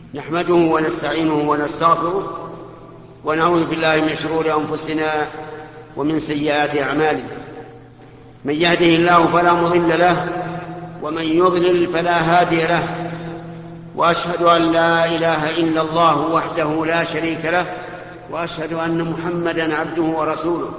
نحمده ونستعينه ونستغفره ونعوذ بالله من شرور أنفسنا ومن سيئات أعمالنا. من يهده الله فلا مضل له ومن يضلل فلا هادي له، وأشهد أن لا إله إلا الله وحده لا شريك له، وأشهد أن محمدا عبده ورسوله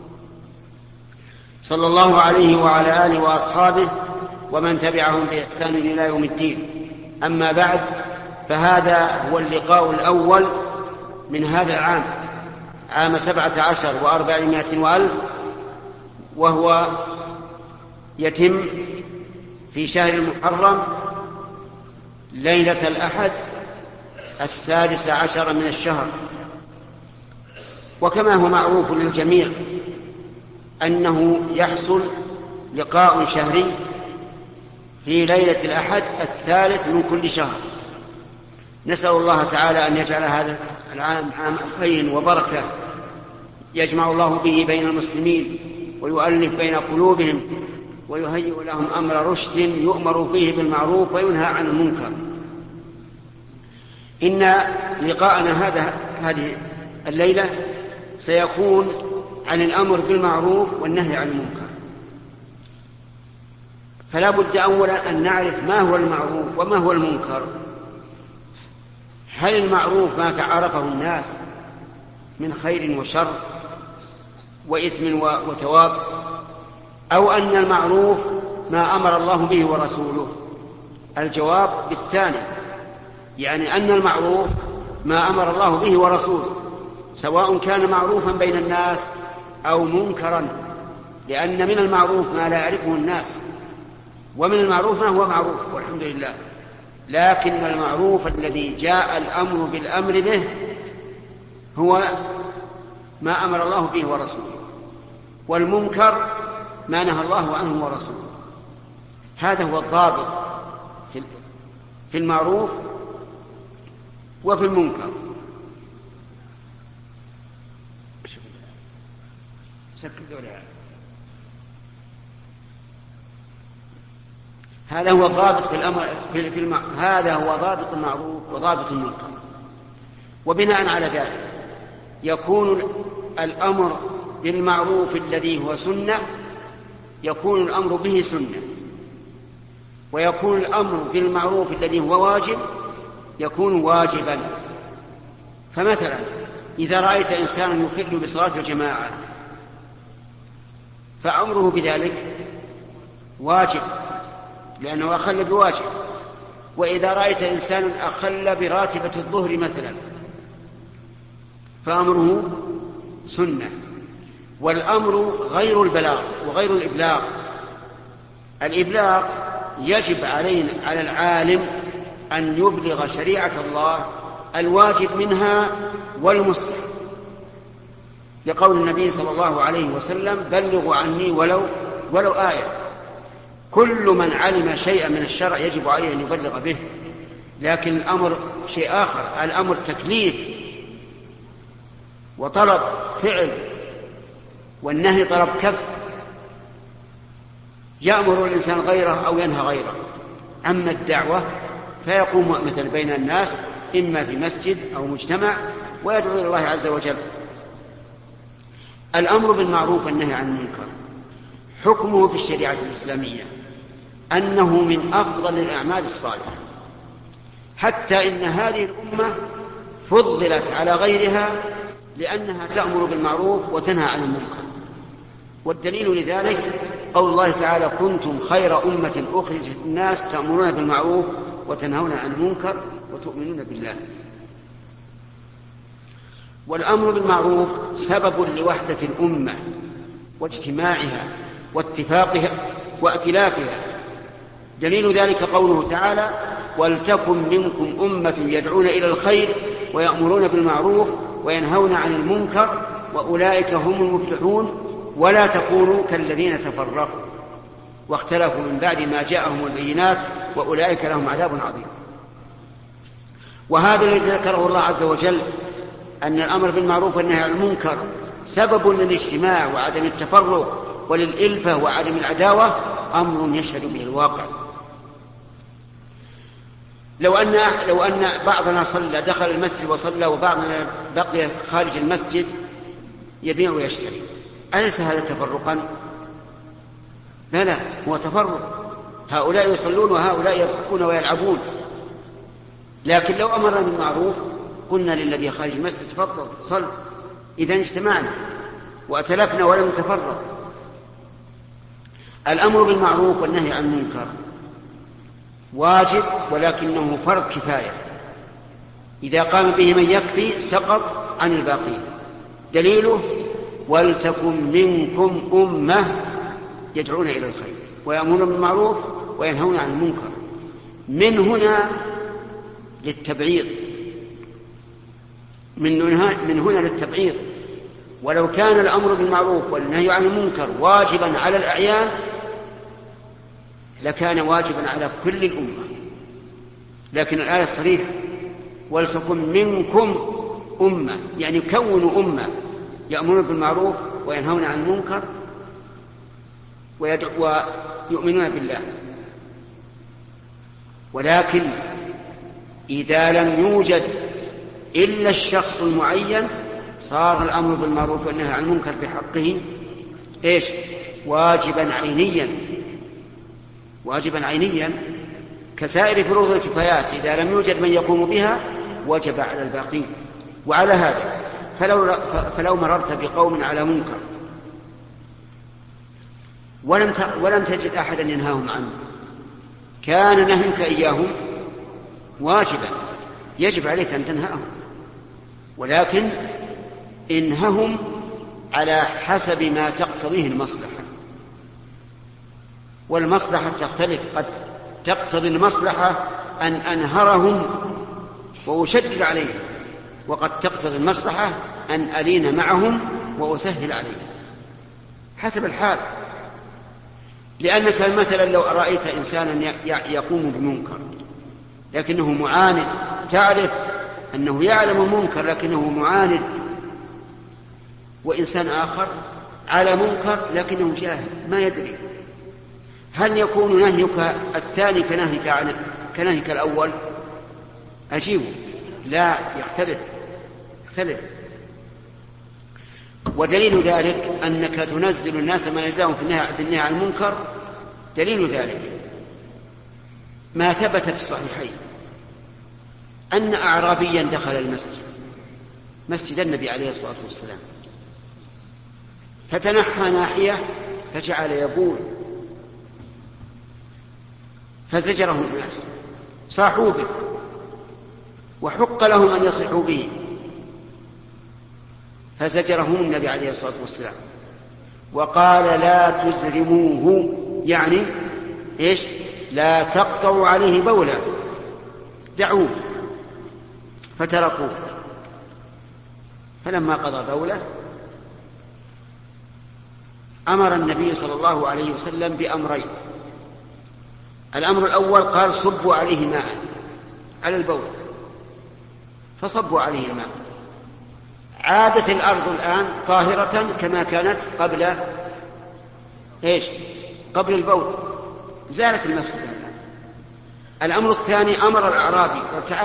صلى الله عليه وعلى آله وأصحابه ومن تبعهم بإحسان إلى يوم الدين. أما بعد، فهذا هو اللقاء الأول من هذا العام، عام 17 و400 وألف، وهو يتم في شهر المحرم ليلة الأحد 16 من الشهر. وكما هو معروف للجميع أنه يحصل لقاء شهري في ليلة الأحد 3 من كل شهر. نسأل الله تعالى أن يجعل هذا العام عام خير وبركة، يجمع الله به بين المسلمين ويؤلف بين قلوبهم ويهيئ لهم أمر رشد يؤمر فيه بالمعروف وينهى عن المنكر. إن لقاءنا هذه الليلة سيكون عن الأمر بالمعروف والنهي عن المنكر. فلا بد أولا أن نعرف ما هو المعروف وما هو المنكر. هل المعروف ما تعارفه الناس من خير وشر وإثم وثواب، أو أن المعروف ما أمر الله به ورسوله؟ الجواب بالثاني، يعني أن المعروف ما أمر الله به ورسوله، سواء كان معروفا بين الناس أو منكرا، لأن من المعروف ما لا يعرفه الناس، ومن المعروف ما هو معروف والحمد لله. لكن المعروف الذي جاء الأمر بالأمر به هو ما أمر الله به ورسوله، والمنكر ما نهى الله عنه ورسوله. هذا هو الضابط في المعروف وفي المنكر. هذا هو الضابط في الأمر هذا هو ضابط المعروف وضابط المنكر. وبناء على ذلك يكون الأمر بالمعروف الذي هو سنة يكون الأمر به سنة، ويكون الأمر بالمعروف الذي هو واجب يكون واجبا. فمثلا إذا رأيت إنسانا يخل بصلاة الجماعة فأمره بذلك واجب، لأنه أخل بواجب. وإذا رأيت إنسان أخل براتبة الظهر مثلا فأمره سنة. والأمر غير البلاغ وغير الإبلاغ. الإبلاغ يجب على العالم أن يبلغ شريعة الله الواجب منها والمستحب، لقول النبي صلى الله عليه وسلم: بلغوا عني ولو آية. كل من علم شيئا من الشرع يجب عليه أن يبلغ به. لكن الأمر شيء آخر، الأمر تكليف وطلب فعل، والنهي طلب كف. يأمر الإنسان غيره أو ينهى غيره. أما الدعوة فيقوم مثلا بين الناس إما في مسجد أو مجتمع ويدعو إلى الله عز وجل. الأمر بالمعروف والنهي عن المنكر حكمه في الشريعة الإسلامية أنه من أفضل الأعمال الصالحة، حتى إن هذه الأمة فضلت على غيرها لأنها تأمر بالمعروف وتنهى عن المنكر. والدليل لذلك قول الله تعالى: كنتم خير أمة أخرجت الناس تأمرون بالمعروف وتنهون عن المنكر وتؤمنون بالله. والأمر بالمعروف سبب لوحدة الأمة واجتماعها واتفاقها وائتلافها. دليل ذلك قوله تعالى: ولتكن منكم أمة يدعون إلى الخير ويأمرون بالمعروف وينهون عن المنكر وأولئك هم المفلحون ولا تكونوا كالذين تفرقوا واختلفوا من بعد ما جاءهم البينات وأولئك لهم عذاب عظيم. وهذا الذي ذكره الله عز وجل أن الأمر بالمعروف والنهي عن المنكر سبب للاجتماع وعدم التفرق وللإلفة وعدم العداوة أمر يشهد به الواقع. لو أن بعضنا دخل المسجد وصلى وبعضنا بقي خارج المسجد يبيع ويشتري، أليس هذا تفرقا؟ لا، هو تفرق، هؤلاء يصلون وهؤلاء يضحكون ويلعبون. لكن لو أمرنا بالمعروف قلنا للذي خارج المسجد تفضل صل، إذا اجتمعنا وأتلفنا ولم نتفرق. الأمر بالمعروف والنهي عن المنكر واجب، ولكنه فرض كفاية، إذا قام به من يكفي سقط عن الباقين. دليله: ولتكن منكم أمة يدعون إلى الخير ويأمرون بالمعروف وينهون عن المنكر. من هنا للتبعيض، من هنا للتبعيض. ولو كان الأمر بالمعروف والنهي عن المنكر واجبا على الأعيان لكان واجبا على كل الأمة، لكن الآية الصريحة: ولتكن منكم أمة، يعني كونوا أمة يأمرون بالمعروف وينهون عن المنكر ويؤمنون بالله. ولكن إذا لم يوجد إلا الشخص المعين صار الأمر بالمعروف والنهي عن المنكر بحقه واجبا عينيا كسائر فروض الكفايات. إذا لم يوجد من يقوم بها وجب على الباقين. وعلى هذا فلو مررت بقوم على منكر ولم تجد أحدا ينهاهم عنه، كان نهيك إياهم واجبا، يجب عليك أن تنهاهم، ولكن انههم على حسب ما تقتضيه المصلحة. والمصلحة تختلف، قد تقتضي المصلحة أن أنهرهم وأشدد عليهم، وقد تقتضي المصلحة أن ألين معهم وأسهل عليهم حسب الحال. لأنك مثلا لو رأيت إنسانا يقوم بمنكر لكنه معاند، تعرف أنه يعلم المنكر لكنه معاند، وإنسان آخر على منكر لكنه جاهل ما يدري، هل يكون نهيك الثاني كنهيك الأول؟ أجيبه: لا، يختلف. ودليل ذلك أنك تنزل الناس ما يلزمهم في النهي عن المنكر. دليل ذلك ما ثبت في الصحيحين أن أعرابيا دخل مسجد النبي عليه الصلاة والسلام، فتنحى ناحية فجعل يبول، فزجره الناس، صاحوا به، وحق لهم أن يصيحوا به، فزجرهم النبي عليه الصلاة والسلام وقال: لا تزرموه، يعني لا تقطعوا عليه بولا، دعوه. فتركوه. فلما قضى بوله أمر النبي صلى الله عليه وسلم بأمرين. الأمر الأول قال: صبوا عليه ماء على البول، فصبوا عليه الماء. عادت الأرض الآن طاهرة كما كانت قبل البول، زالت المفسدة الآن. الأمر الثاني أمر الأعرابي: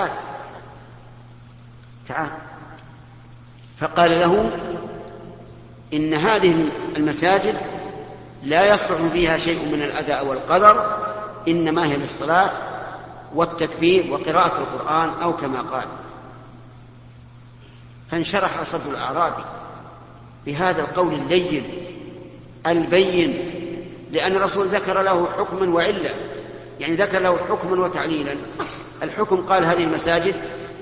تعال، فقال له: إن هذه المساجد لا يصلح فيها شيء من الأذى أو القدر، إنما هي للصلاة والتكبير وقراءة القرآن، أو كما قال. فانشرح صدر الأعرابي بهذا القول اللين البين، لأن الرسول ذكر له حكما وعلة، يعني ذكر له حكما وتعليلا. الحكم قال: هذه المساجد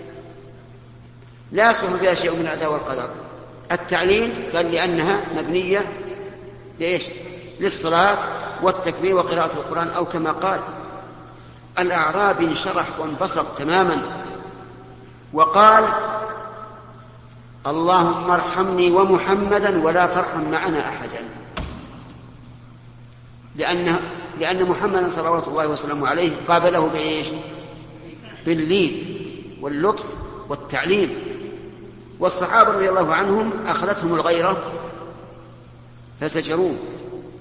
لا يصلح فيها شيء من الأذى والقدر. التعليل قال: لأنها مبنية للصلاة والتكبير وقراءة القرآن، أو كما قال. الأعرابي انشرح وانبسط تماما وقال: اللهم ارحمني ومحمدا ولا ترحم معنا أحدا، لأن محمدا صلوات الله وسلامه عليه قابله باللين واللطف والتعليم. والصحابة رضي الله عنهم أخذتهم الغيرة فزجروه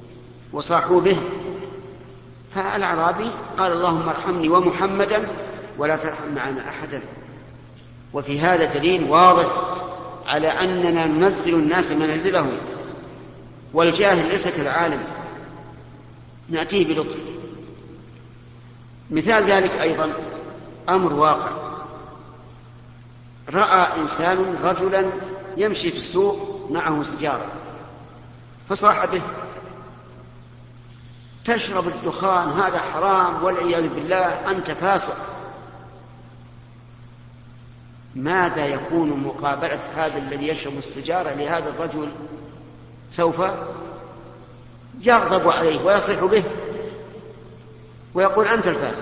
وصاحوا به. فالأعرابي قال: اللهم ارحمني ومحمدا ولا ترحم معنا أحدا. وفي هذا دليل واضح على أننا ننزل الناس منازلهم، والجاهل ليس كالعالم، نأتيه بلطف. مثال ذلك أيضا أمر واقع: رأى إنسان رجلا يمشي في السوق معه سجارة فصاح به: تشرب الدخان، هذا حرام والعياذ بالله، أنت فاسق. ماذا يكون مقابلة هذا الذي يشرب السجارة لهذا الرجل؟ سوف يغضب عليه ويصيح به ويقول أنت الفاسق،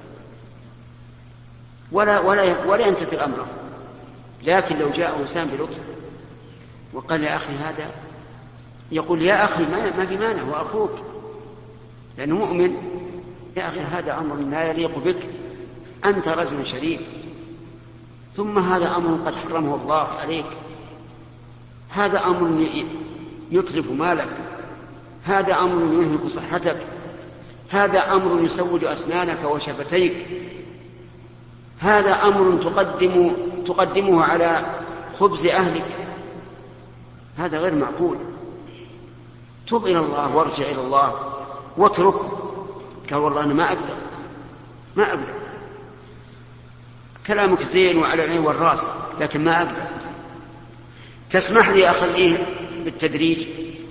ولا يمتثل أمره. لكن لو جاء إنسان بلطف وقال: يا أخي هذا، يقول: يا أخي ما في مانع، وأخوك لأنه مؤمن، يا أخي هذا أمر لا يليق بك، أنت رجل شريف، ثم هذا أمر قد حرمه الله عليك، هذا أمر يتلف مالك، هذا أمر ينهك صحتك، هذا أمر يسود أسنانك وشفتيك، هذا أمر تقدمه على خبز أهلك، هذا غير معقول. تب إلى الله وارجع إلى الله واتركه. قال: والله أنا ما أقدر، كلامك زين وعلى العين والراس، لكن ما أقدر، تسمح لي أخليه بالتدريج،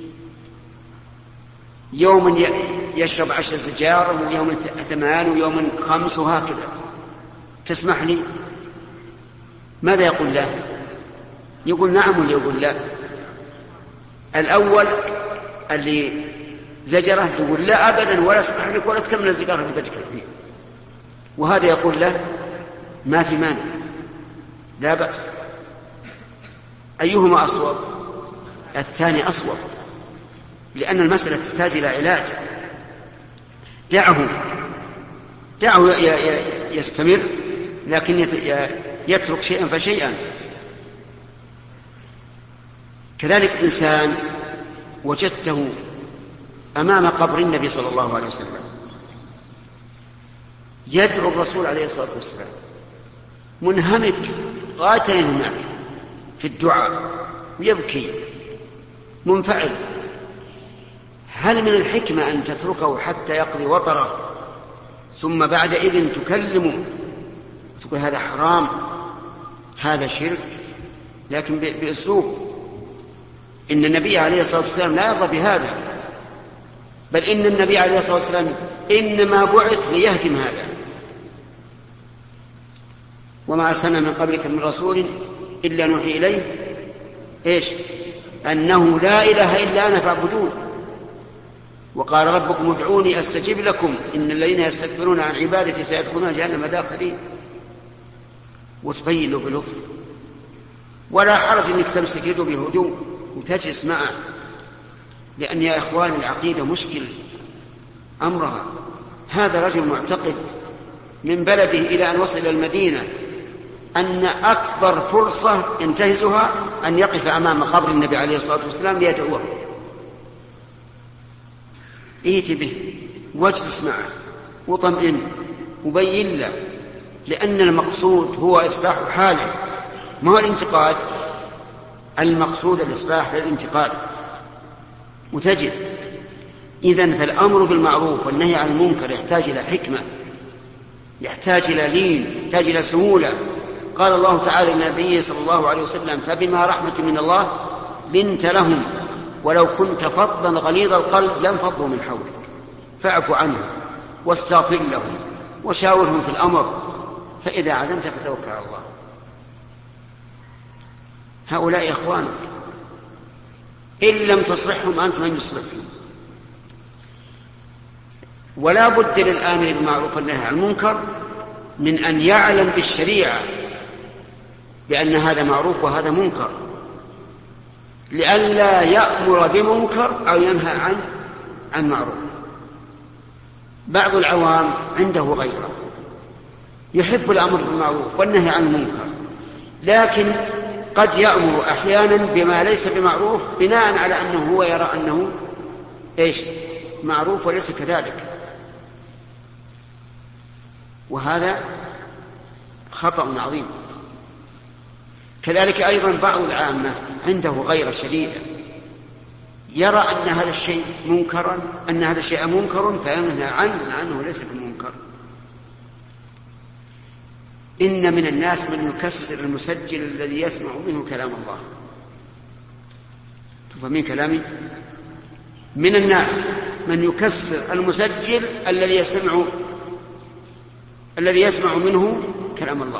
يوم يشرب 10 سجار، ويوم 8، ويوم 5، وهكذا، تسمح لي؟ ماذا يقول له؟ يقول نعم ولا يقول لا؟ الأول اللي زجره يقول: لا أبدا، ولا أسمح لك، ولا تكمل السجارة اللي بتكلم فيه. وهذا يقول له: ما في مانع، لا بأس. أيهما أصوب؟ الثاني أصوب، لأن المسألة تحتاج إلى علاج. دعه يستمر، لكن يترك شيئا فشيئا. كذلك إنسان وجدته أمام قبر النبي صلى الله عليه وسلم يدعو الرسول عليه الصلاة والسلام، منهمك غاية الانهماك في الدعاء، ويبكي منفعل. هل من الحكمة أن تتركه حتى يقضي وطره ثم بعد إذن تكلمه تقول هذا حرام، هذا شرك، لكن بأسلوب؟ إن النبي عليه الصلاة والسلام لا يرضى بهذا، بل إن النبي عليه الصلاة والسلام إنما بعث ليهدم هذا. وما أرسلنا من قبلك من رسول إلا نوحي إليه إيش؟ أنه لا إله إلا أنا فاعبدون. وقال: ربكم ادعوني أستجب لكم إن الذين يستكبرون عن عبادتي سيدخلون جهنم داخلين. وتبين له بلطف، ولا حرج أنك تمسك يده بهدوء وتجلس معه، لأن يا إخوان العقيدة مشكل أمرها. هذا رجل معتقد من بلده إلى أن وصل إلى المدينة أن أكبر فرصة ينتهزها أن يقف أمام قبر النبي عليه الصلاة والسلام ليدعوه. ائت به واجلس معه وطمئن وبين له، لأن المقصود هو إصلاح حاله، ما هو الانتقاد. المقصود الإصلاح للانتقاد. وتجد إذن فالأمر بالمعروف والنهي عن المنكر يحتاج إلى حكمة، يحتاج إلى لين، يحتاج إلى سهولة. قال الله تعالى للنبي صلى الله عليه وسلم: فبما رحمة من الله لنت لهم ولو كنت فظا غليظ القلب لانفضوا من حولك فاعف عنهم واستغفر لهم وشاورهم في الأمر فإذا عزمت فتوكل على الله. هؤلاء إخوانك، إن لم تصلحهم أنت من يصلحهم. ولا بد للآمر بالمعروف والنهي عن المنكر من أن يعلم بالشريعة بأن هذا معروف وهذا منكر، لئلا يأمر بمنكر أو ينهى عن معروف. بعض العوام عنده غيره، يحب الأمر بالمعروف والنهي عن المنكر، لكن قد يأمر أحيانا بما ليس بمعروف بناء على أنه هو يرى أنه إيش معروف وليس كذلك. وهذا خطأ عظيم. كذلك أيضا بعض العامة عنده غيرة شديدة، يرى أن هذا الشيء منكرا، أن هذا الشيء منكر فينهى عنه مع أنه ليس بمنكر. إن من الناس من يكسر المسجل الذي يسمع منه كلام الله. تفهمين كلامي؟ من الناس من يكسر المسجل الذي يسمع منه كلام الله،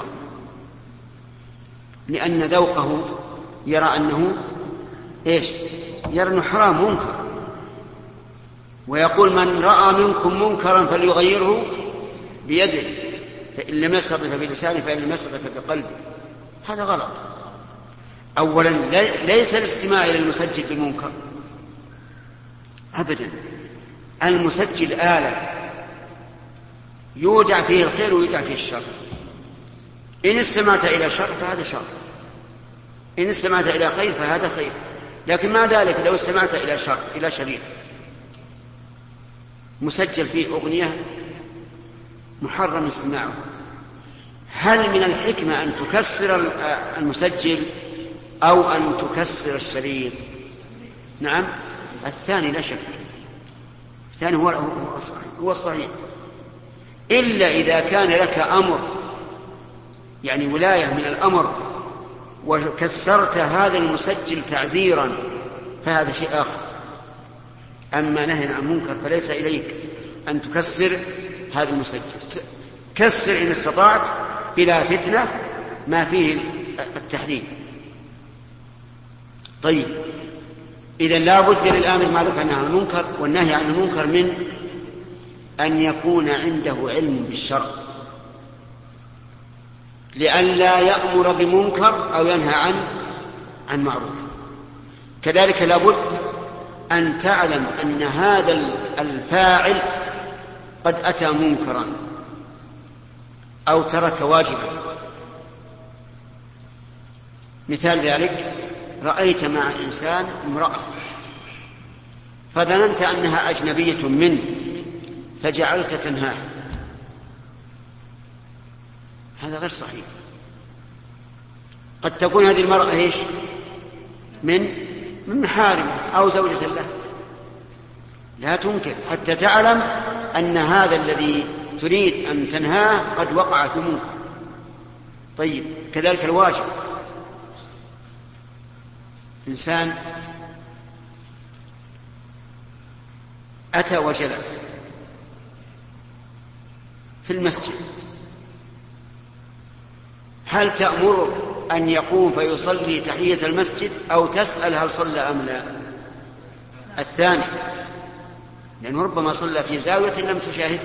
لأن ذوقه يرى أنه يرى أنه حرام منكر، ويقول من رأى منكم منكرا فليغيره بيده، فإن لم يستطع فبلسانه، فإن لم يستطع فبقلبه. هذا غلط. أولا ليس الاستماع إلى المسجل بمنكر أبدا. المسجل آلة يودع فيه الخير ويودع فيه الشر. إن استمعت إلى شر فهذا شر، إن استمعت إلى خير فهذا خير. لكن مع ذلك لو استمعت إلى شر، إلى شريط مسجل فيه أغنية محرم استماعه، هل من الحكمة أن تكسر المسجل أو أن تكسر الشريط؟ نعم، الثاني لا شك، الثاني هو الصحيح. إلا إذا كان لك أمر، يعني ولاية من الأمر، وكسرت هذا المسجل تعزيرا فهذا شيء آخر. أما نهي عن منكر فليس إليك أن تكسر هذا المسجل. كسر إن استطعت بلا فتنة ما فيه التحريم. طيب، إذن لا بد للآمر بالمعروف والنهي عن المنكر، والنهي عن المنكر من أن يكون عنده علم بالشرع، لئلا يأمر بمنكر أو ينهى عن معروف. كذلك لا بد أن تعلم أن هذا الفاعل قد أتى منكرا أو ترك واجبا. مثال ذلك: رأيت مع إنسان امرأة فظننت أنها أجنبية منه فجعلت تنهاه، هذا غير صحيح. قد تكون هذه المرأة من محارم أو زوجة له، لا تنكر حتى تعلم أن هذا الذي تريد أن تنهاه قد وقع في منكر. طيب، كذلك الواجب: إنسان أتى وجلس في المسجد، هل تأمره أن يقوم فيصلي تحية المسجد أو تسأل هل صلى أم لا؟ الثاني، لأنه ربما صلى في زاوية لم تشاهده.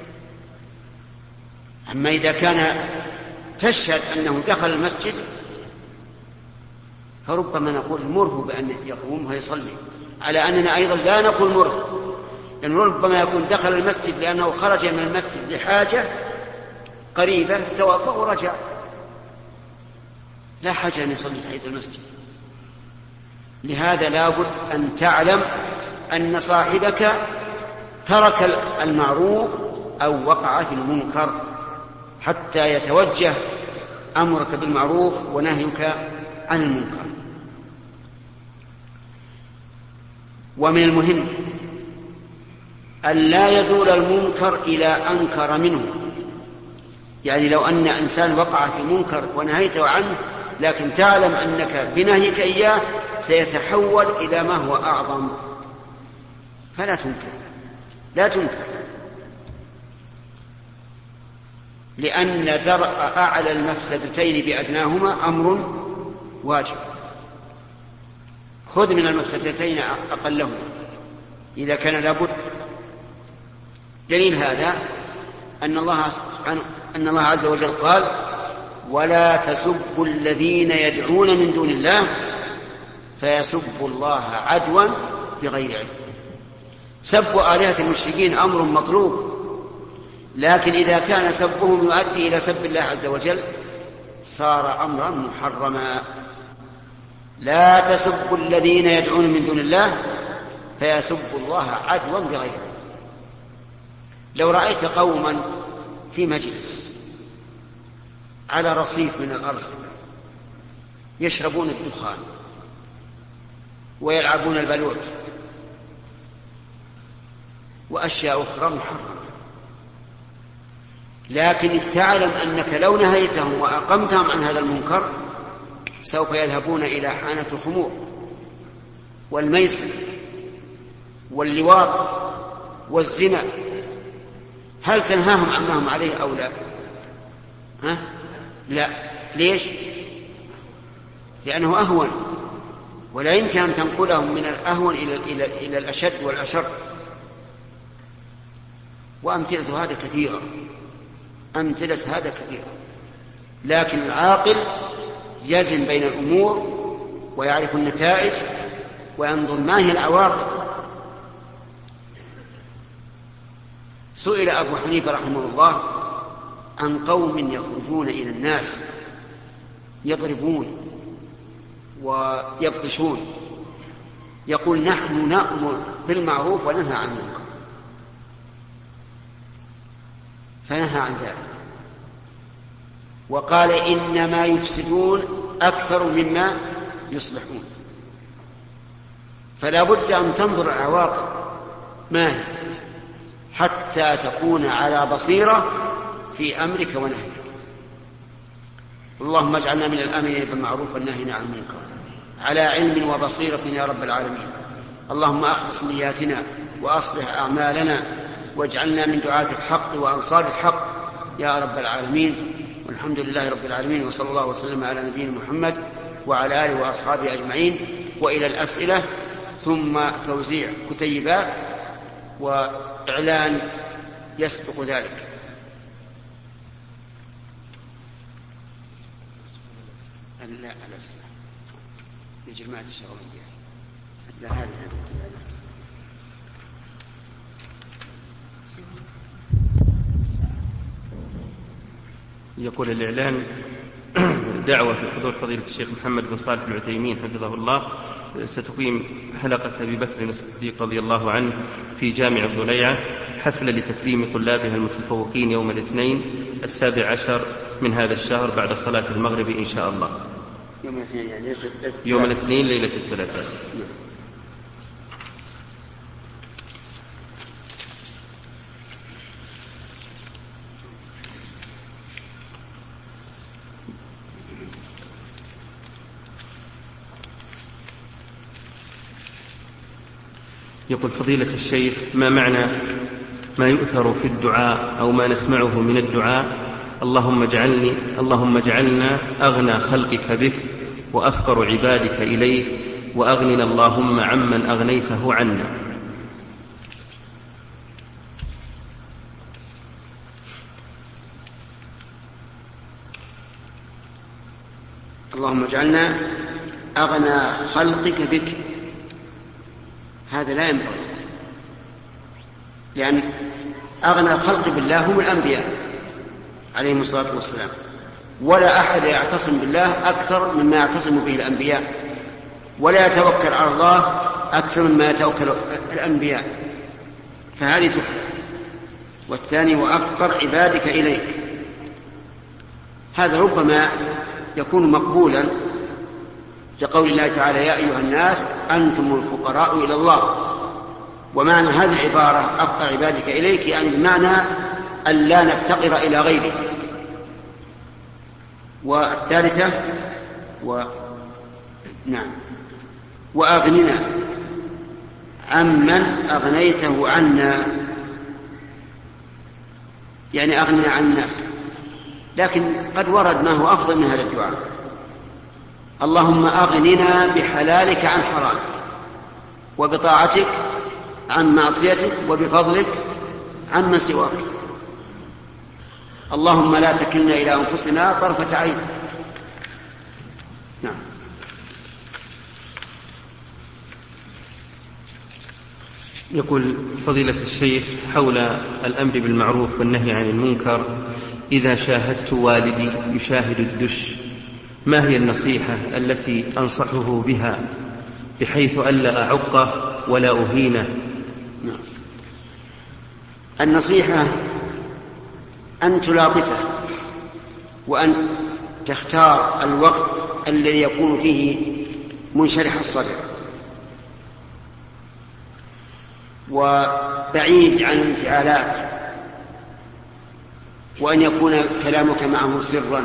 أما إذا كان تشهد أنه دخل المسجد فربما نقول مره بأن يقوم ويصلي، على أننا أيضا لا نقول مره، لأنه ربما يكون دخل المسجد لأنه خرج من المسجد لحاجة قريبة توضأ ورجع، لا حاجة أن يصلي تحية المسجد. لهذا لا بد أن تعلم أن صاحبك ترك المعروف أو وقع في المنكر حتى يتوجه أمرك بالمعروف ونهيك عن المنكر. ومن المهم أن لا يزول المنكر إلى أنكر منه. يعني لو أن إنسان وقع في منكر ونهيته عنه، لكن تعلم أنك بنهيك إياه سيتحول إلى ما هو أعظم، فلا تنكر، لا تنكر، لأن درء أعلى المفسدتين بأدناهما أمر واجب. خذ من المفسدتين أقلهما إذا كان لابد. دليل هذا أن الله عز وجل قال: ولا تسبوا الذين يدعون من دون الله فيسبوا الله عدوا بغير علم. سب آلهة المشركين أمر مطلوب، لكن إذا كان سبهم يؤدي إلى سب الله عز وجل صار أمرا محرما. لا تسبوا الذين يدعون من دون الله فيسبوا الله عدوا بغير علم. لو رأيت قوما في مجلس على رصيف من الأرصفة يشربون الدخان ويلعبون البلوت وأشياء أخرى محرمة، لكن تعلم أنك لو نهيتهم وأقمتهم عن هذا المنكر سوف يذهبون إلى حانة الخمور والميسر واللواط والزنا. هل تنهاهم عما هم عليه أو لا؟ لا. ليش؟ لأنه أهون، ولا يمكن أن تنقلهم من الأهون إلى الأشد والأشر. وأمثلة هذا كثيرة، أمثلة هذا كثيرة. لكن العاقل يزن بين الأمور ويعرف النتائج وينظر ما هي العواقب. سئل أبو حنيفة رحمه الله عن قوم يخرجون إلى الناس يضربون ويبطشون، يقول نحن نأمر بالمعروف وننهى عن المنكر، فنهى عن ذلك وقال إنما يفسدون أكثر مما يصلحون. فلا بد أن تنظر العواقب ما هي حتى تكون على بصيرة في أمرك ونهيك. اللهم اجعلنا من الآمرين بالمعروف والناهين عن المنكر على علم وبصيرة يا رب العالمين. اللهم أخلص نياتنا وأصلح أعمالنا واجعلنا من دعاة الحق وأنصار الحق يا رب العالمين. والحمد لله رب العالمين، وصلى الله وسلم على نبينا محمد وعلى آله وأصحابه أجمعين. وإلى الأسئلة ثم توزيع كتيبات وإعلان يسبق ذلك. لا الأسئلة يجي ما تشغلون بها. لا هذه يقول الإعلان دعوة بحضور فضيلة الشيخ محمد بن صالح العثيمين حفظه الله. ستقيم حلقة أبي بكر الصديق رضي الله عنه في جامع الضليعة حفلة لتكريم طلابها المتفوقين يوم الاثنين 17 من هذا الشهر بعد صلاة المغرب إن شاء الله. يوم الاثنين ليلة الثلاثاء. يقول فضيلة الشيخ ما معنى ما يؤثر في الدعاء أو ما نسمعه من الدعاء اللهم اجعلنا أغنى خلقك بك وأفقر عبادك إليك وأغننا اللهم عمن أغنيته عنا. اللهم اجعلنا أغنى خلقك بك، هذا لا ينبغي، لأن أغنى الخلق بالله هم الأنبياء عليهم الصلاة والسلام، ولا أحد يعتصم بالله أكثر مما يعتصم به الأنبياء، ولا يتوكل على الله أكثر مما يتوكل الأنبياء، فهذه تحدث. والثاني وأفقر عبادك إليك، هذا ربما يكون مقبولا لقول الله تعالى يا أيها الناس أنتم الفقراء إلى الله. ومعنى هذه العبارة أفقر عبادك إليك يعني بمعنى أن لا نفتقر إلى غيرك. والثالثة وأغننا عمن أغنيته عنا، يعني أغننا عن الناس، لكن قد ورد ما هو أفضل من هذا الدعاء. اللهم أغننا بحلالك عن حرامك وبطاعتك عن معصيتك وبفضلك عن من سواك. اللهم لا تكلنا إلى أنفسنا طرفة عين. نعم. يقول فضيلة الشيخ حول الأمر بالمعروف والنهي عن المنكر، إذا شاهدت والدي يشاهد الدش ما هي النصيحة التي أنصحه بها بحيث ألا أعقه ولا أهينه؟ النصيحة أن تلاطفه وأن تختار الوقت الذي يكون فيه منشرح الصدر وبعيد عن الانفعالات، وأن يكون كلامك معه سرا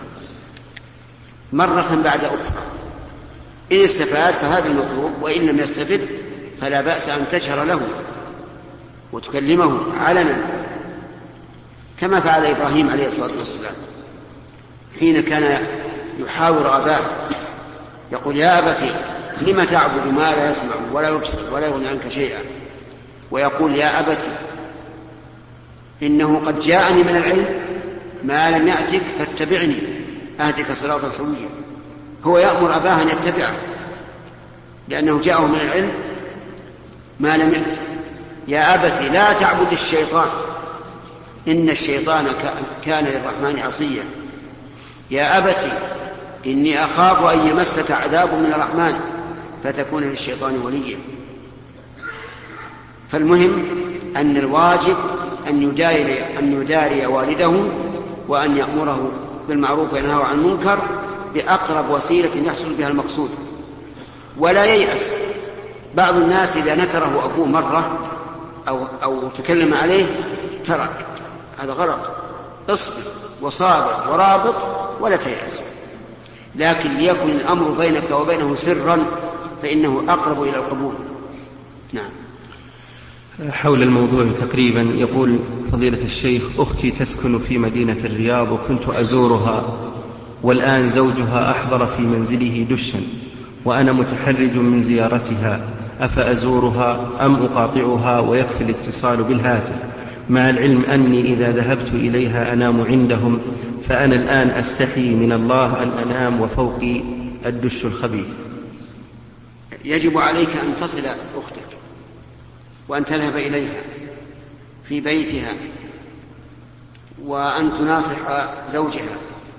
مرة بعد أخرى. إن استفاد فهذا المطلوب، وإن لم يستفد فلا بأس أن تجهر له وتكلمه علنا كما فعل إبراهيم عليه الصلاة والسلام حين كان يحاور أباه يقول: يا أبت لم تعبد ما لا يسمع ولا يبصر ولا يغني عنك شيئا، ويقول: يا أبت إنه قد جاءني من العلم ما لم يأتك فاتبعني أهدك صراطا سويا. هو يأمر أباه أن يتبعه لأنه جاءه من العلم ما لم يأتك. يا أبت لا تعبد الشيطان إن الشيطان كان للرحمن عصيا. يا أبت إني أخاف أن يمسك عذاب من الرحمن فتكون للشيطان وليا. فالمهم أن الواجب أن يداري والده وأن يأمره بالمعروف وينهاه عن المنكر بأقرب وسيلة يحصل بها المقصود، ولا ييأس. بعض الناس إذا نتره أبوه مرة أو تكلم عليه ترك، هذا غلط. اصبر وصابر ورابط ولا تيأس، لكن ليكن الأمر بينك وبينه سرا فإنه أقرب إلى القبول. نعم. حول الموضوع تقريبا يقول فضيلة الشيخ: أختي تسكن في مدينة الرياض وكنت أزورها، والآن زوجها أحضر في منزله دشا وأنا متحرج من زيارتها، أفأزورها أم أقاطعها ويكفي الاتصال بالهاتف، مع العلم أني إذا ذهبت إليها أنام عندهم، فأنا الآن أستحي من الله أن أنام وفوقي الدش الخبيث. يجب عليك أن تصل أختك وأن تذهب إليها في بيتها وأن تناصح زوجها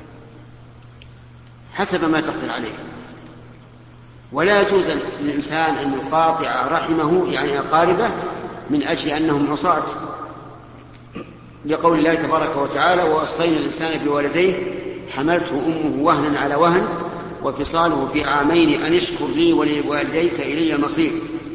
حسب ما تقدر عليه. ولا يجوز للإنسان أن يقاطع رحمه يعني أقاربه من أجل أنهم عصاة، لقول الله تبارك وتعالى: ووصينا الإنسان بوالديه حملته أمه وهنا على وهن وفصاله في عامين أن اشكر لي ولوالديك إلي المصير.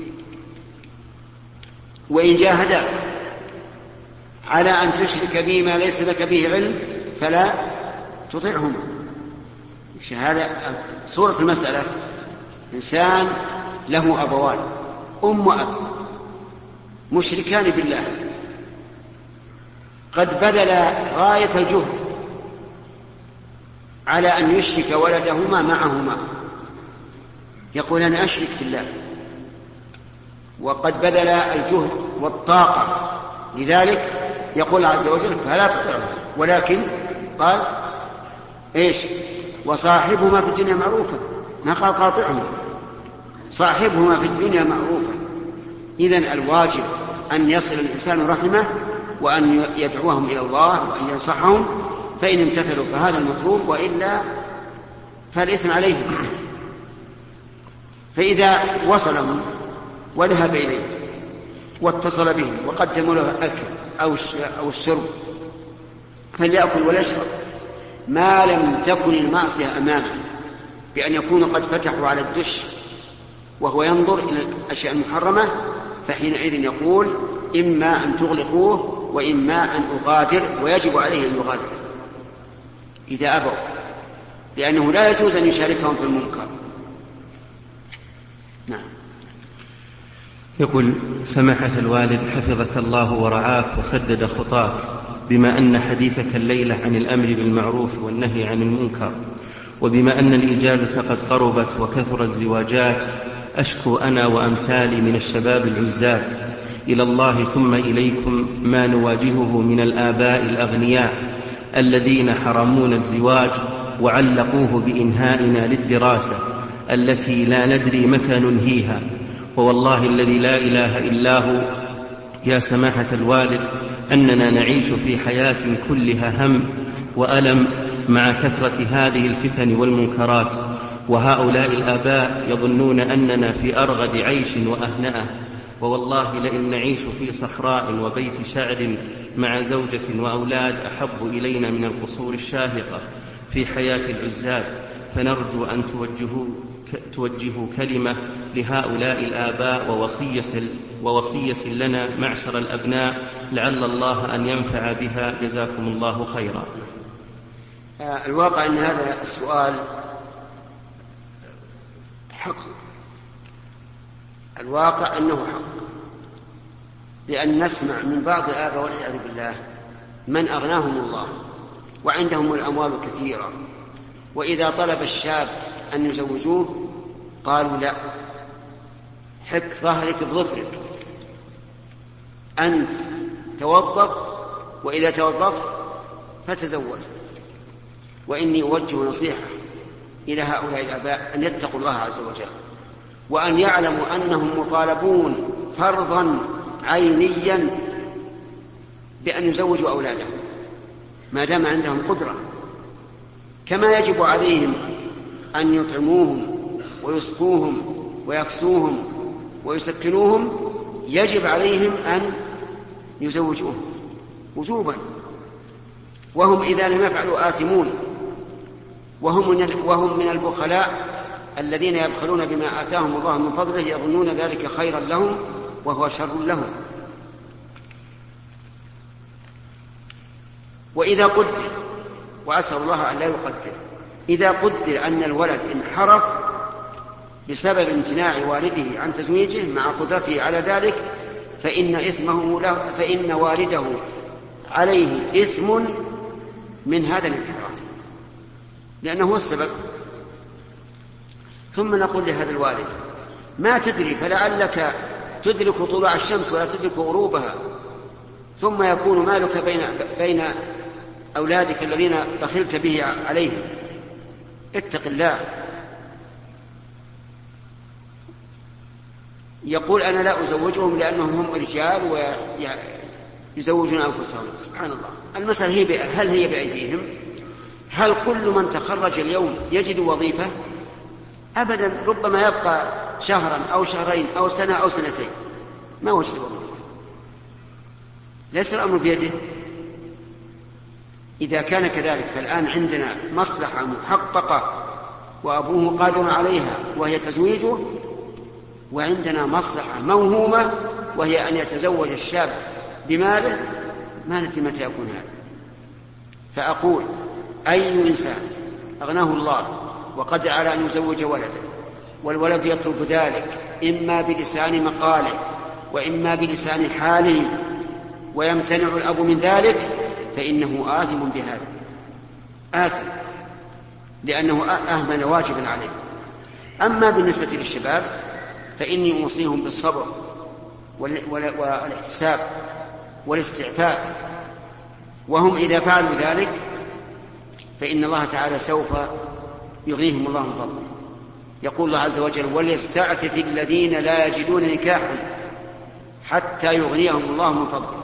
وإن جاهداك على أن تشرك بي ما ليس لك به علم فلا تطعهما. هذا صورة المسألة. إنسان له أبوان أم وأب مشركان بالله، قد بذل غاية الجهد على أن يشرك ولدهما معهما، يقول: أنا أشرك بالله، وقد بذل الجهد والطاقة لذلك. يقول عز وجل: فلا تطعه، ولكن قال إيش؟ وصاحبهما في الدنيا معروفا، ما قال قاطعهما، صاحبهما في الدنيا معروفا. إذن الواجب أن يصل الإنسان رحمه وأن يدعوهم إلى الله وأن ينصحهم، فإن امتثلوا فهذا المطلوب، وإلا فالإثم عليهم. فإذا وصلهم وذهب إليه واتصل بهم وقدموا له الأكل أو الشرب فليأكل ولا يشرب، ما لم تكن المعصية أمامه، بأن يكونوا قد فتحوا على الدش وهو ينظر إلى الأشياء المحرمة، فحينئذ يقول: إما أن تغلقوه وإما أن أغادر، ويجب عليه أن يغادر إذا أبوا، لأنه لا يجوز أن يشاركهم في المنكر. نعم. يقول: سماحة الوالد حفظك الله ورعاك وسدد خطاك، بما أن حديثك الليلة عن الأمر بالمعروف والنهي عن المنكر، وبما أن الإجازة قد قربت وكثر الزواجات، أشكو أنا وأمثالي من الشباب العزاب إلى الله ثم إليكم ما نواجهه من الآباء الأغنياء الذين حرمون الزواج وعلقوه بإنهائنا للدراسة التي لا ندري متى ننهيها. ووالله الذي لا إله إلا هو يا سماحة الوالد أننا نعيش في حياة كلها هم وألم مع كثرة هذه الفتن والمنكرات، وهؤلاء الآباء يظنون أننا في أرغد عيش وأهنأة، ووالله لئن نعيش في صحراء وبيت شعر مع زوجة وأولاد أحب إلينا من القصور الشاهقة في حياة العزاب، فنرجو أن توجهوا كلمة لهؤلاء الآباء ووصية لنا معشر الأبناء، لعل الله أن ينفع بها، جزاكم الله خيرا. الواقع أن هذا السؤال حق، الواقع أنه حق، لأن نسمع من بعض الآباء والعياذ بالله من أغناهم الله وعندهم الأموال كثيرة، وإذا طلب الشاب أن يزوجوه قالوا لا، حك ظهرك بظفرك، أنت توظفت، وإذا توظفت فتزوج. وإني أوجه نصيحة إلى هؤلاء الآباء أن يتقوا الله عز وجل، وأن يعلموا أنهم مطالبون فرضا عينيا بأن يزوجوا أولادهم ما دام عندهم قدرة، كما يجب عليهم أن يطعموهم ويسقوهم ويكسوهم ويسكنوهم، يجب عليهم أن يزوجوهم وجوبا، وهم إذا لم يفعلوا آثمون، وهم من البخلاء الذين يبخلون بما آتاهم الله من فضله، يظنون ذلك خيرا لهم وهو شر لهم. وإذا قدر، وأسأل الله أن لا يقدر، إذا قدر أن الولد انحرف بسبب امتناع والده عن تزويجه مع قدرته على ذلك، فإن والده عليه إثم من هذا الانحراف، لأنه هو السبب. ثم نقول لهذا الوالد ما تدري، فلعلك تدرك طلوع الشمس ولا تدرك غروبها، ثم يكون مالك بين أولادك الذين بخلت به عليهم. اتق الله. يقول أنا لا أزوجهم لأنهم هم رجال ويزوجون أنفسهم. سبحان الله، المسألة هل هي بأيديهم؟ هل كل من تخرج اليوم يجد وظيفة؟ أبدا، ربما يبقى شهرا أو شهرين أو سنة أو سنتين ما وجد وظيفة، ليس الأمر بيده. إذا كان كذلك فالآن عندنا مصلحة محققة وأبوه قادر عليها وهي تزويجه، وعندنا مصلحة موهومة وهي أن يتزوج الشاب بماله. ما ندري متى يكون هذا. فأقول أي إنسان أغناه الله وقدر على أن يزوج ولده، والولد يطلب ذلك إما بلسان مقاله وإما بلسان حاله، ويمتنع الأب من ذلك، فإنه آثم بهذا، آثم، لأنه أهمل واجبا عليه. أما بالنسبة للشباب فإني أوصيهم بالصبر والاحتساب والاستعفاف، وهم إذا فعلوا ذلك فإن الله تعالى سوف يغنيهم الله من فضله. يقول الله عز وجل وليستعفف الذين لا يجدون نكاحا حتى يغنيهم الله من فضله.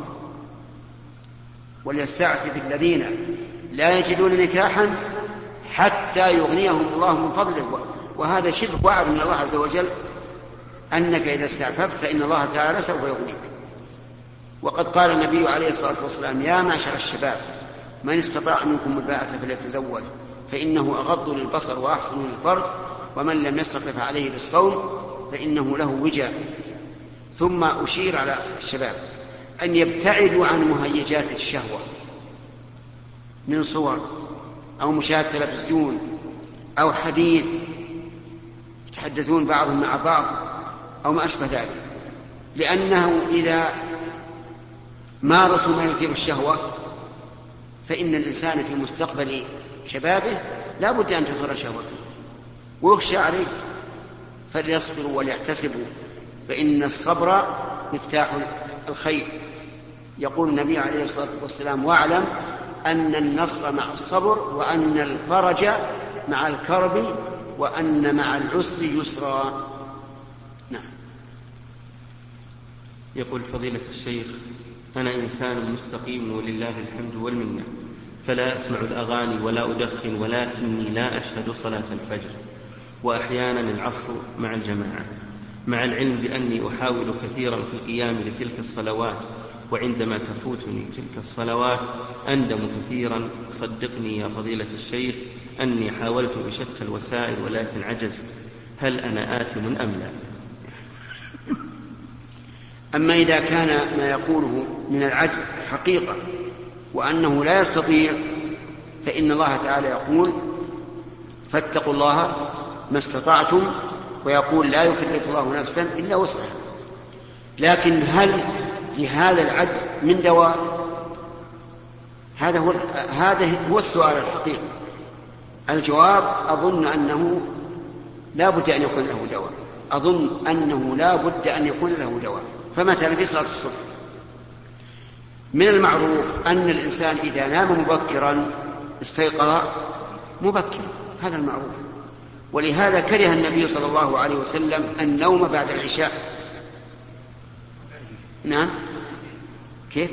وليستعفف الذين لا يجدون نكاحا حتى يغنيهم الله من فضله. وهذا شبه وعد من الله عز وجل أنك إذا استعففت فإن الله تعالى سوف يغنيك. وقد قال النبي عليه الصلاة والسلام يا معشر الشباب من استطاع منكم الباءة فليتزوج فإنه أغض للبصر وأحسن للفرج ومن لم يستطع عليه بالصوم فإنه له وجاء. ثم أشير على الشباب أن يبتعدوا عن مهيجات الشهوة من صور أو مشاهدة تلفزيون أو حديث يتحدثون بعضهم مع بعض أو ما أشبه ذلك، لأنه إذا مارسوا ما يثير الشهوة فإن الإنسان في مستقبل شبابه لا بد أن تثور شهوته ويخشى عليه، فليصبروا وليحتسبوا فإن الصبر مفتاح الخير. يقول النبي عليه الصلاة والسلام واعلم أن النصر مع الصبر وأن الفرج مع الكرب وأن مع العسر يسرا. نعم. يقول فضيلة الشيخ أنا إنسان مستقيم ولله الحمد والمنة، فلا أسمع الأغاني ولا أدخن، ولكني لا أشهد صلاة الفجر وأحيانا العصر مع الجماعة، مع العلم بأني أحاول كثيرا في القيام لتلك الصلوات وعندما تفوتني تلك الصلوات أندم كثيرا. صدقني يا فضيلة الشيخ أني حاولت بشتى الوسائل ولكن عجزت، هل أنا آثم أم لا؟ أما إذا كان ما يقوله من العجز حقيقة وأنه لا يستطيع، فإن الله تعالى يقول فاتقوا الله ما استطعتم، ويقول لا يكلف الله نفسا إلا وسعها. لكن هل لهذا العجز من دواء؟ هذا هو السؤال الحقيقي. الجواب أظن أنه لا بد أن يكون له دواء، أظن أنه لا بد أن يكون له دواء. فمثلا في صلاة الصبح من المعروف أن الإنسان إذا نام مبكرا استيقظ مبكرا، هذا المعروف. ولهذا كره النبي صلى الله عليه وسلم النوم بعد العشاء. نعم، كيف؟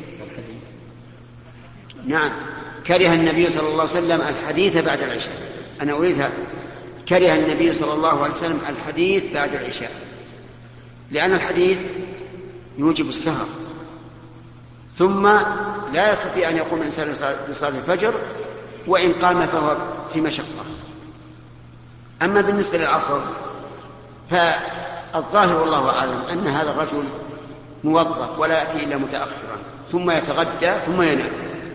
نعم، كره النبي صلى الله عليه وسلم الحديث بعد العشاء. أنا أريد هذا، كره النبي صلى الله عليه وسلم الحديث بعد العشاء، لأن الحديث يوجب السهر، ثم لا يستطيع أن يقوم الإنسان لصلاة الفجر، وإن قام فهو في مشقة. أما بالنسبة للعصر فالظاهر والله أعلم أن هذا الرجل موظف ولا يأتي إلا متأخرا، ثم يتغدى ثم ينام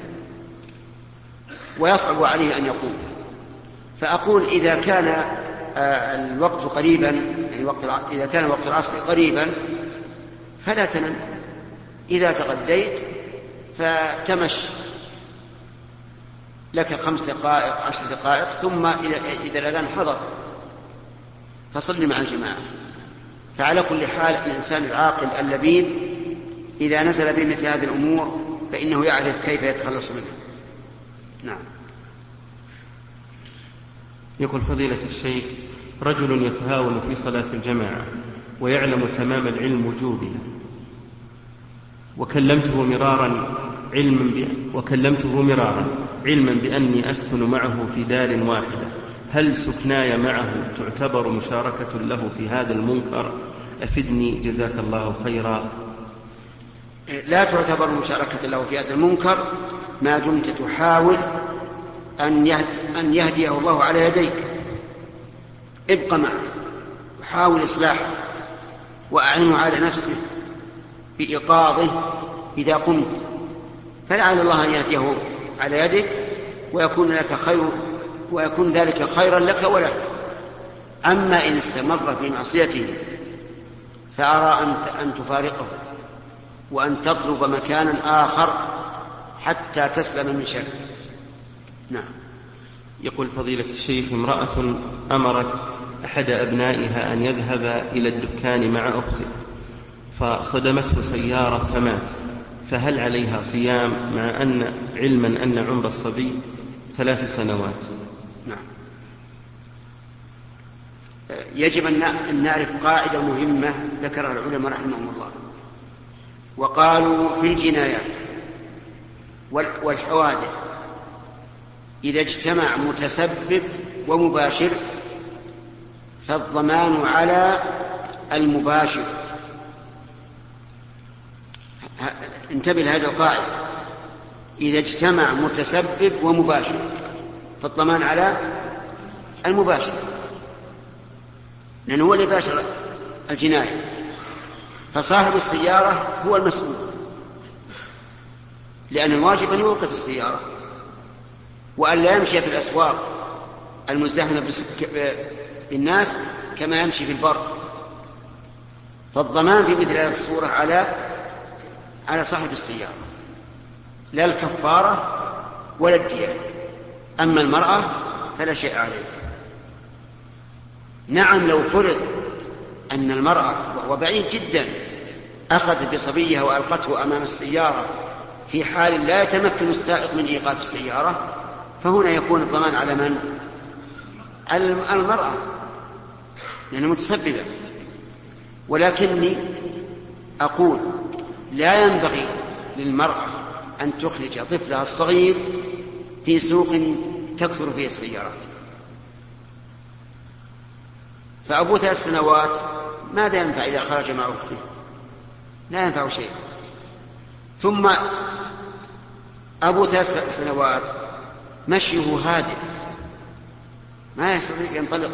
ويصعب عليه أن يقوم. فأقول إذا كان الوقت قريبا، يعني إذا كان وقت العصر قريبا فلا تنم، إذا تغديت فتمش لك 5 دقائق 10 دقائق، ثم إذا الأذان حضر فصل مع الجماعة. فعلى كل حال الإنسان العاقل اللبيب إذا نزل بمثل هذه الأمور فإنه يعرف كيف يتخلص منها. نعم. يقول فضيلة الشيخ رجل يتهاون في صلاة الجماعة ويعلم تمام العلم وجوبها، وكلمته مرارا علما بأني أسكن معه في دار واحدة، هل سكناي معه تعتبر مشاركة له في هذا المنكر؟ أفدني جزاك الله خيرا. لا تعتبر مشاركة له في هذا المنكر ما دمت تحاول أن يهديه الله على يديك. ابق معه وحاول إصلاحه وأعنه على نفسه بإيقاظه إذا قمت، فلعل الله أن يهديه على يدك ويكون لك خير، ويكون ذلك خيرا لك وله. أما إن استمر في معصيته فأرى أن تفارقه وأن تطلب مكانا آخر حتى تسلم من شره. نعم. يقول فضيلة الشيخ امرأة أمرت أحد أبنائها أن يذهب إلى الدكان مع أخته فصدمته سيارة فمات، فهل عليها صيام مع علما أن عمر الصبي 3 سنوات؟ نعم. يجب أن نعرف قاعدة مهمة ذكرها العلماء رحمهم الله، وقالوا في الجنايات والحوادث إذا اجتمع متسبب ومباشر فالضمان على المباشر. انتبه لهذه القاعدة، إذا اجتمع متسبب ومباشر فالضمان على المباشر، لأنه هو اللي باشر الجناية، فصاحب السيارة هو المسؤول، لأن الواجب أن يوقف السيارة وأن لا يمشي في الأسواق المزدحمة بالناس كما يمشي في البر. فالضمان في مثل هذه الصورة على صاحب السيارة، لا الكفارة ولا الدية. أما المرأة فلا شيء عليه. نعم، لو فرض أن المرأة وهو بعيد جدا أخذت بصبيها وألقته أمام السيارة في حال لا يتمكن السائق من إيقاف السيارة، فهنا يكون الضمان على من؟ على المرأة لأنها متسببة. ولكني أقول لا ينبغي للمرأة أن تخرج طفلها الصغير في سوق تكثر فيه السيارات. فأبو 3 سنوات ماذا ينفع إذا خرج مع أخته؟ لا ينفع شيء. ثم أبو 3 سنوات مشيه هادئ ما يستطيع ينطلق،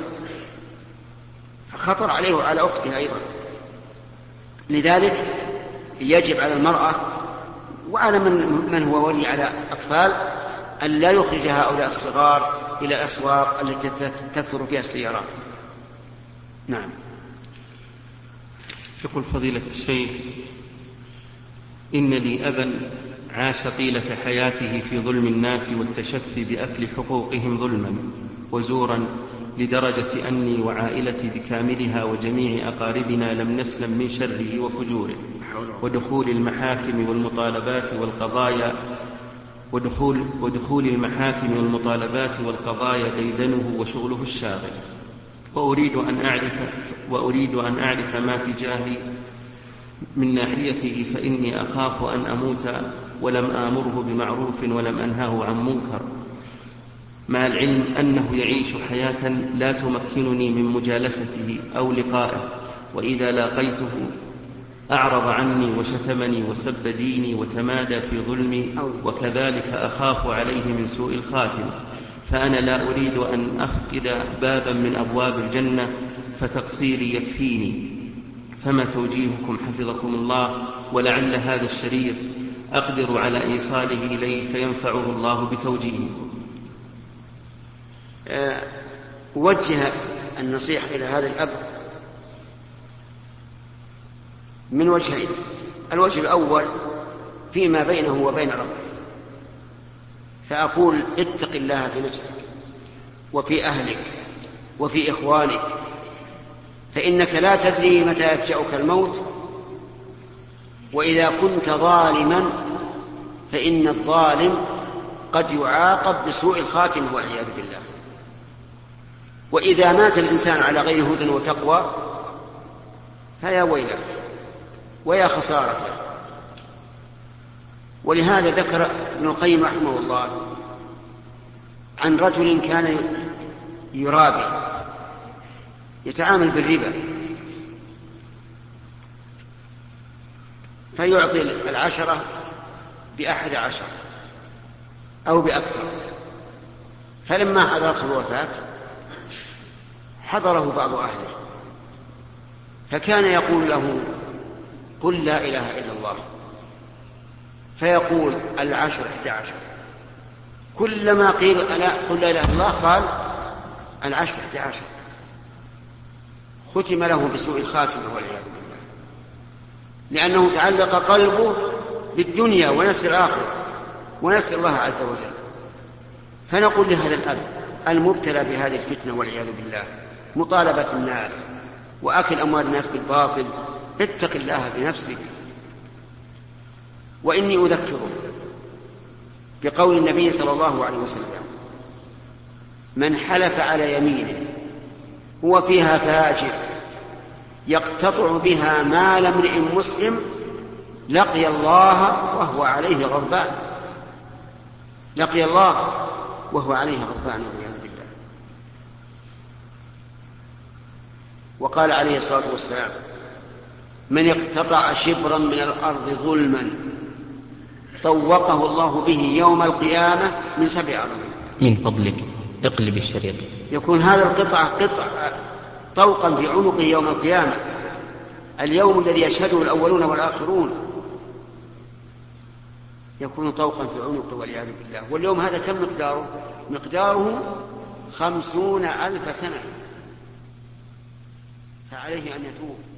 فخطر عليه وعلى أخته أيضا. لذلك يجب على المرأة وعلى من هو ولي على أطفال أن لا يخرج هؤلاء الصغار إلى الأسواق التي تكثر فيها السيارات. نعم. يقول فضيلة الشيخ: إن لي أبا عاش طيلة حياته في ظلم الناس والتشفي بأكل حقوقهم ظلما وزورا، لدرجة أني وعائلتي بكاملها وجميع أقاربنا لم نسلم من شره وفجوره، ودخول المحاكم والمطالبات والقضايا ديدنه وشغله الشاغل. وأريد أن أعرف ما تجاهي من ناحيته، فإني أخاف أن أموت ولم آمره بمعروف ولم أنهاه عن منكر، مع العلم أنه يعيش حياة لا تمكنني من مجالسته أو لقائه، وإذا لاقيته أعرض عني وشتمني وسب ديني وتمادى في ظلمي، وكذلك أخاف عليه من سوء الخاتم، فأنا لا أريد أن أفقد بابا من أبواب الجنة فتقصيري يكفيني، فما توجيهكم حفظكم الله؟ ولعل هذا الشريط أقدر على إيصاله إليه فينفعه الله بتوجيهه. وجه النصيحة إلى هذا الأب من وجهين: الوجه الأول فيما بينه وبين ربه، فأقول اتق الله في نفسك وفي أهلك وفي إخوانك، فإنك لا تدري متى يفجأك الموت، وإذا كنت ظالما فإن الظالم قد يعاقب بسوء الخاتمة والعياذ بالله. وإذا مات الإنسان على غير هدى وتقوى فيا ويله ويا خسارته. ولهذا ذكر ابن القيم رحمه الله عن رجل كان يرابي يتعامل بالربا، فيعطي 10 ب11 أو بأكثر، فلما حضرته الوفاة حضره بعض أهله فكان يقول له: قل لا إله إلا الله، فيقول 10 11، كلما قيل قل لا إله إلا الله قال 10 11، ختم له بسوء الخاتمة والعياذ بالله، لأنه تعلق قلبه بالدنيا ونسي الآخرة ونسي الله عز وجل. فنقول لهذا الأب المبتلى بهذه الفتنة والعياذ بالله، مطالبة الناس وأكل أموال الناس بالباطل، اتق الله في نفسك. وإني أذكره بقول النبي صلى الله عليه وسلم: من حلف على يمين هو فيها فاجر يقتطع بها مال امرئ مسلم لقي الله وهو عليه غضبان، لقي الله وهو عليه غضبان والعياذ بالله. وقال عليه الصلاة والسلام: من اقتطع شبرا من الأرض ظلما طوقه الله به يوم القيامة من 7 أرض. من فضلك اقلب الشريط. يكون هذا القطع طوقا في عنقه يوم القيامة، اليوم الذي يشهده الأولون والآخرون، يكون طوقا في عنقه والعياذ بالله. واليوم هذا كم مقداره 50,000 سنة، فعليه أن يتوب.